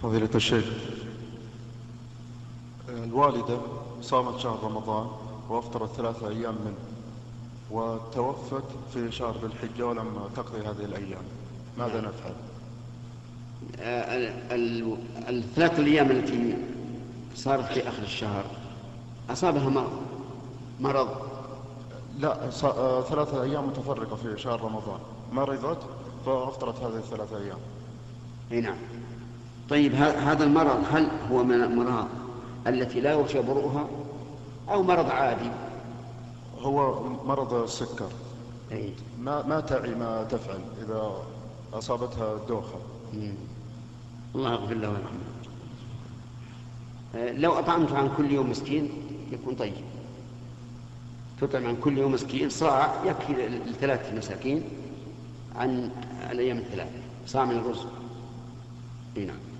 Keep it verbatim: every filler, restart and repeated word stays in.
فضيلة الشيخ، الوالدة صامت شهر رمضان وأفطرت ثلاثة أيام منه، وتوفت في شهر ذي الحجة ولم تقضي هذه الأيام، ماذا نفعل؟ آه، ال- ال- الثلاث الأيام التي صارت في آخر الشهر أصابها مرض مرض لا، ص- آه، ثلاثة أيام متفرقة في شهر رمضان، مرضت فأفطرت هذه الثلاثة أيام. أي نعم. طيب ه- هذا المرض هل هو من الأمراض التي لا يرجى برؤها أو مرض عادي؟ هو مرض السكر. أي. ما ما تعي ما تفعل إذا أصابتها الدوخة. مم. الله يغفر له ويرحمه. آه، لو أطعمت عن كل يوم مسكين يكون طيب. تطعم عن كل يوم مسكين صاع يكفي لثلاث مساكين عن الأيام الثلاثة، صاع من الرز. نعم.